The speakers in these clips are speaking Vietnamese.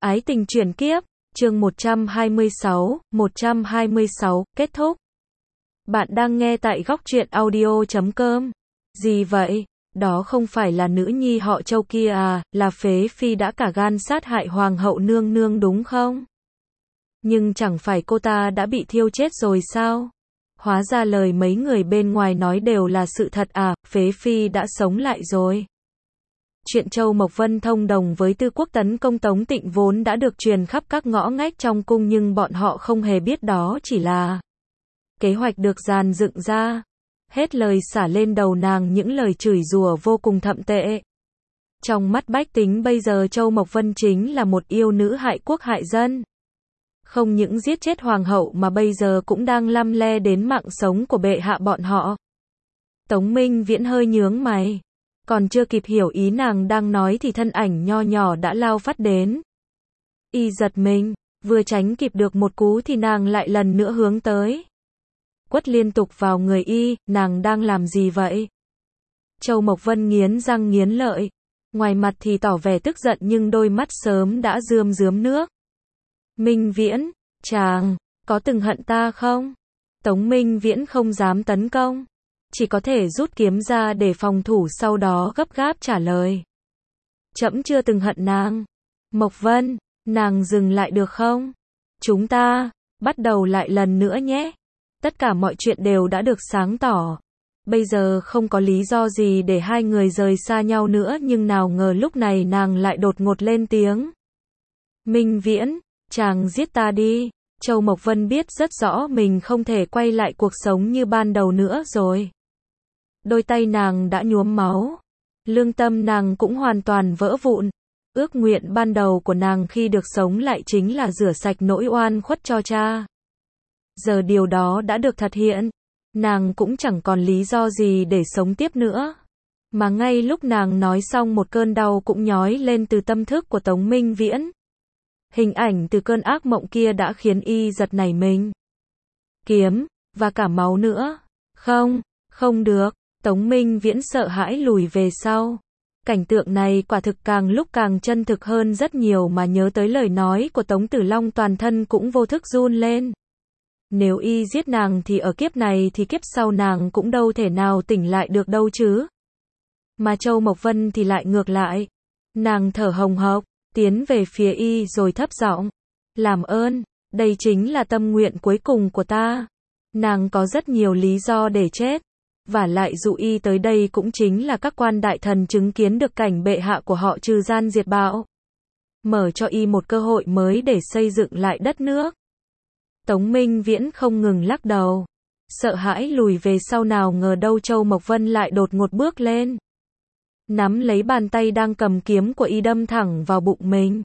Ái tình chuyển kiếp, chương 126, kết thúc. Bạn đang nghe tại góc truyện audio.com. Gì vậy? Đó không phải là nữ nhi họ Châu kia à, là phế phi đã cả gan sát hại hoàng hậu nương nương đúng không? Nhưng chẳng phải cô ta đã bị thiêu chết rồi sao? Hóa ra lời mấy người bên ngoài nói đều là sự thật à, phế phi đã sống lại rồi. Chuyện Châu Mộc Vân thông đồng với Tư Quốc tấn công Tống Tịnh vốn đã được truyền khắp các ngõ ngách trong cung, nhưng bọn họ không hề biết đó chỉ là kế hoạch được dàn dựng ra. Hết lời xả lên đầu nàng những lời chửi rủa vô cùng thậm tệ. Trong mắt bách tính bây giờ Châu Mộc Vân chính là một yêu nữ hại quốc hại dân. Không những giết chết hoàng hậu mà bây giờ cũng đang lăm le đến mạng sống của bệ hạ bọn họ. Tống Minh Viễn hơi nhướng mày. Còn chưa kịp hiểu ý nàng đang nói thì thân ảnh nho nhỏ đã lao phát đến. Y giật mình, vừa tránh kịp được một cú thì nàng lại lần nữa hướng tới. Quất liên tục vào người Y, nàng đang làm gì vậy? Châu Mộc Vân nghiến răng nghiến lợi. Ngoài mặt thì tỏ vẻ tức giận nhưng đôi mắt sớm đã rơm rớm nước. Minh Viễn, chàng, có từng hận ta không? Tống Minh Viễn không dám tấn công. Chỉ có thể rút kiếm ra để phòng thủ, sau đó gấp gáp trả lời. Trẫm chưa từng hận nàng. Mộc Vân, nàng dừng lại được không? Chúng ta, bắt đầu lại lần nữa nhé. Tất cả mọi chuyện đều đã được sáng tỏ. Bây giờ không có lý do gì để hai người rời xa nhau nữa, nhưng nào ngờ lúc này nàng lại đột ngột lên tiếng. Minh Viễn, chàng giết ta đi. Châu Mộc Vân biết rất rõ mình không thể quay lại cuộc sống như ban đầu nữa rồi. Đôi tay nàng đã nhuốm máu. Lương tâm nàng cũng hoàn toàn vỡ vụn. Ước nguyện ban đầu của nàng khi được sống lại chính là rửa sạch nỗi oan khuất cho cha. Giờ điều đó đã được thực hiện. Nàng cũng chẳng còn lý do gì để sống tiếp nữa. Mà ngay lúc nàng nói xong, một cơn đau cũng nhói lên từ tâm thức của Tống Minh Viễn. Hình ảnh từ cơn ác mộng kia đã khiến Y giật nảy mình. Kiếm, và cả máu nữa. Không, không được. Tống Minh Viễn sợ hãi lùi về sau. Cảnh tượng này quả thực càng lúc càng chân thực hơn rất nhiều, mà nhớ tới lời nói của Tống Tử Long toàn thân cũng vô thức run lên. Nếu Y giết nàng thì ở kiếp này thì kiếp sau nàng cũng đâu thể nào tỉnh lại được đâu chứ. Mà Châu Mộc Vân thì lại ngược lại. Nàng thở hồng hộc, tiến về phía Y rồi thấp giọng. Làm ơn, đây chính là tâm nguyện cuối cùng của ta. Nàng có rất nhiều lý do để chết. Và lại dụ Y tới đây cũng chính là các quan đại thần chứng kiến được cảnh bệ hạ của họ trừ gian diệt bạo. Mở cho Y một cơ hội mới để xây dựng lại đất nước. Tống Minh Viễn không ngừng lắc đầu. Sợ hãi lùi về sau, nào ngờ đâu Châu Mộc Vân lại đột ngột bước lên. Nắm lấy bàn tay đang cầm kiếm của Y đâm thẳng vào bụng mình.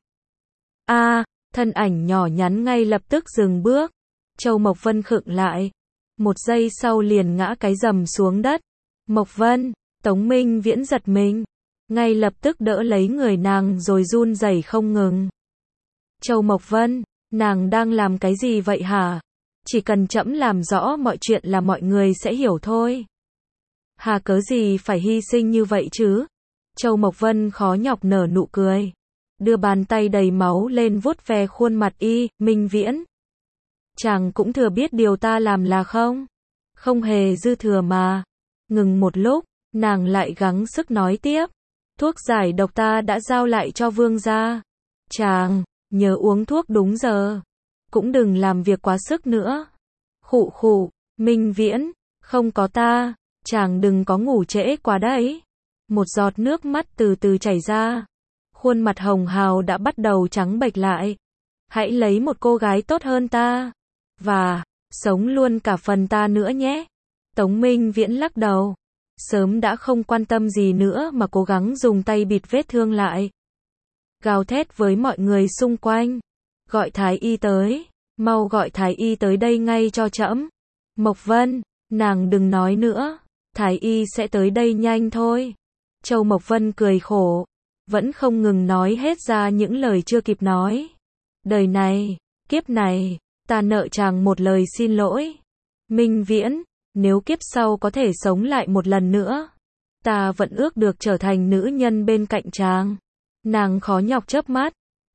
Thân ảnh nhỏ nhắn ngay lập tức dừng bước. Châu Mộc Vân khựng lại. Một giây sau liền ngã cái rầm xuống đất. Mộc Vân, Tống Minh Viễn giật mình. Ngay lập tức đỡ lấy người nàng rồi run rẩy không ngừng. Châu Mộc Vân, nàng đang làm cái gì vậy hả? Chỉ cần trẫm làm rõ mọi chuyện là mọi người sẽ hiểu thôi. Hà cớ gì phải hy sinh như vậy chứ? Châu Mộc Vân khó nhọc nở nụ cười. Đưa bàn tay đầy máu lên vuốt ve khuôn mặt Y. Minh Viễn, chàng cũng thừa biết điều ta làm là không? Không hề dư thừa mà. Ngừng một lúc, nàng lại gắng sức nói tiếp. Thuốc giải độc ta đã giao lại cho vương gia. Chàng, nhớ uống thuốc đúng giờ. Cũng đừng làm việc quá sức nữa. Khụ khụ, Minh Viễn, không có ta, chàng đừng có ngủ trễ quá đấy. Một giọt nước mắt từ từ chảy ra. Khuôn mặt hồng hào đã bắt đầu trắng bệch lại. Hãy lấy một cô gái tốt hơn ta. Và, sống luôn cả phần ta nữa nhé. Tống Minh Viễn lắc đầu. Sớm đã không quan tâm gì nữa mà cố gắng dùng tay bịt vết thương lại. Gào thét với mọi người xung quanh. Gọi Thái Y tới. Mau gọi Thái Y tới đây ngay cho trẫm. Mộc Vân, nàng đừng nói nữa. Thái Y sẽ tới đây nhanh thôi. Châu Mộc Vân cười khổ. Vẫn không ngừng nói hết ra những lời chưa kịp nói. Đời này, kiếp này, ta nợ chàng một lời xin lỗi. Minh Viễn, nếu kiếp sau có thể sống lại một lần nữa, ta vẫn ước được trở thành nữ nhân bên cạnh chàng. Nàng khó nhọc chớp mắt,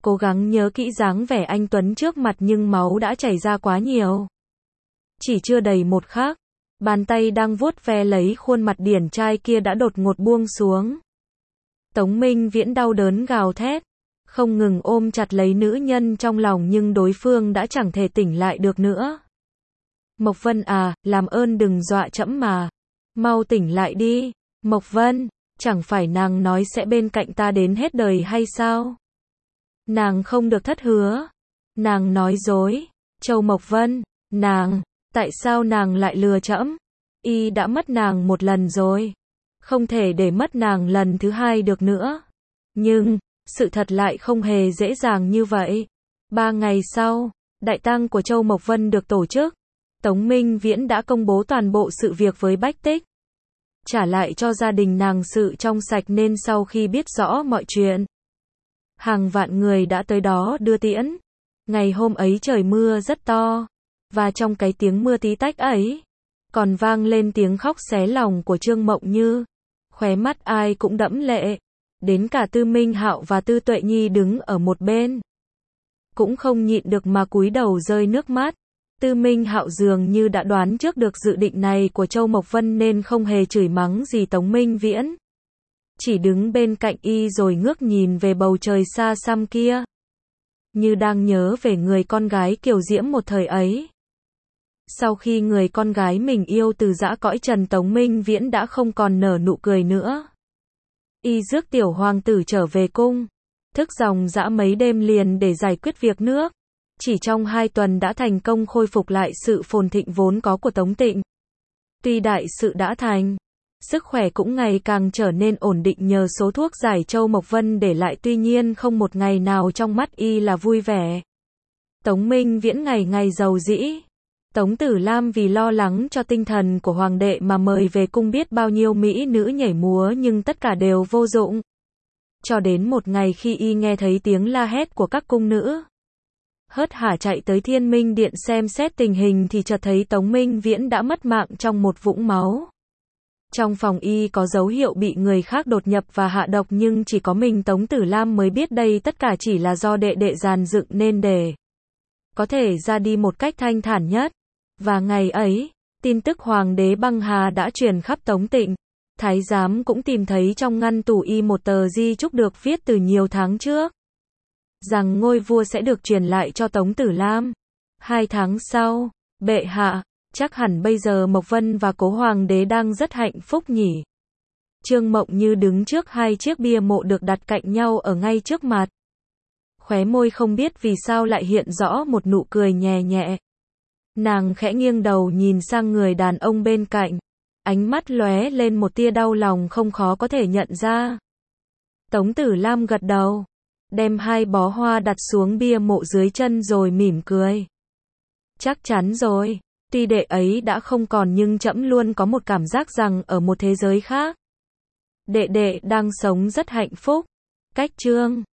cố gắng nhớ kỹ dáng vẻ anh Tuấn trước mặt nhưng máu đã chảy ra quá nhiều. Chỉ chưa đầy một khắc, bàn tay đang vuốt ve lấy khuôn mặt điển trai kia đã đột ngột buông xuống. Tống Minh Viễn đau đớn gào thét, không ngừng ôm chặt lấy nữ nhân trong lòng nhưng đối phương đã chẳng thể tỉnh lại được nữa. Mộc Vân à, làm ơn đừng dọa trẫm mà. Mau tỉnh lại đi. Mộc Vân, chẳng phải nàng nói sẽ bên cạnh ta đến hết đời hay sao? Nàng không được thất hứa. Nàng nói dối. Châu Mộc Vân, tại sao nàng lại lừa trẫm? Y đã mất nàng một lần rồi. Không thể để mất nàng lần thứ hai được nữa. Nhưng, sự thật lại không hề dễ dàng như vậy. 3 ngày sau, đại tang của Châu Mộc Vân được tổ chức. Tống Minh Viễn đã công bố toàn bộ sự việc với Bách Tích. Trả lại cho gia đình nàng sự trong sạch nên sau khi biết rõ mọi chuyện, hàng vạn người đã tới đó đưa tiễn. Ngày hôm ấy trời mưa rất to, và trong cái tiếng mưa tí tách ấy, còn vang lên tiếng khóc xé lòng của Trương Mộng Như. Khóe mắt ai cũng đẫm lệ, đến cả Tư Minh Hạo và Tư Tuệ Nhi đứng ở một bên, cũng không nhịn được mà cúi đầu rơi nước mắt. Tư Minh Hạo dường như đã đoán trước được dự định này của Châu Mộc Vân nên không hề chửi mắng gì Tống Minh Viễn. Chỉ đứng bên cạnh y rồi ngước nhìn về bầu trời xa xăm kia, như đang nhớ về người con gái kiều diễm một thời ấy. Sau khi người con gái mình yêu từ giã cõi trần, Tống Minh Viễn đã không còn nở nụ cười nữa. Y rước tiểu hoàng tử trở về cung, thức dòng dã mấy đêm liền để giải quyết việc nước. Chỉ trong 2 tuần đã thành công khôi phục lại sự phồn thịnh vốn có của Tống Tịnh. Tuy đại sự đã thành, sức khỏe cũng ngày càng trở nên ổn định nhờ số thuốc giải Châu Mộc Vân để lại, tuy nhiên không một ngày nào trong mắt y là vui vẻ. Tống Minh Viễn ngày ngày giàu dĩ. Tống Tử Lam vì lo lắng cho tinh thần của hoàng đệ mà mời về cung biết bao nhiêu mỹ nữ nhảy múa nhưng tất cả đều vô dụng. Cho đến một ngày khi y nghe thấy tiếng la hét của các cung nữ, hớt hả chạy tới Thiên Minh Điện xem xét tình hình thì chợt thấy Tống Minh Viễn đã mất mạng trong một vũng máu. Trong phòng y có dấu hiệu bị người khác đột nhập và hạ độc nhưng chỉ có mình Tống Tử Lam mới biết đây tất cả chỉ là do đệ đệ dàn dựng nên để có thể ra đi một cách thanh thản nhất. Và ngày ấy, tin tức Hoàng đế băng hà đã truyền khắp Tống Tịnh. Thái giám cũng tìm thấy trong ngăn tủ y một tờ di chúc được viết từ nhiều tháng trước, rằng ngôi vua sẽ được truyền lại cho Tống Tử Lam. 2 tháng sau, bệ hạ, chắc hẳn bây giờ Mộc Vân và cố hoàng đế đang rất hạnh phúc nhỉ. Trương Mộng Như đứng trước 2 chiếc bia mộ được đặt cạnh nhau ở ngay trước mặt. Khóe môi không biết vì sao lại hiện rõ một nụ cười nhẹ nhẹ. Nàng khẽ nghiêng đầu nhìn sang người đàn ông bên cạnh, ánh mắt lóe lên một tia đau lòng không khó có thể nhận ra. Tống Tử Lam gật đầu, đem 2 bó hoa đặt xuống bia mộ dưới chân rồi mỉm cười. Chắc chắn rồi, tuy đệ ấy đã không còn nhưng trẫm luôn có một cảm giác rằng ở một thế giới khác, đệ đệ đang sống rất hạnh phúc. Cách chương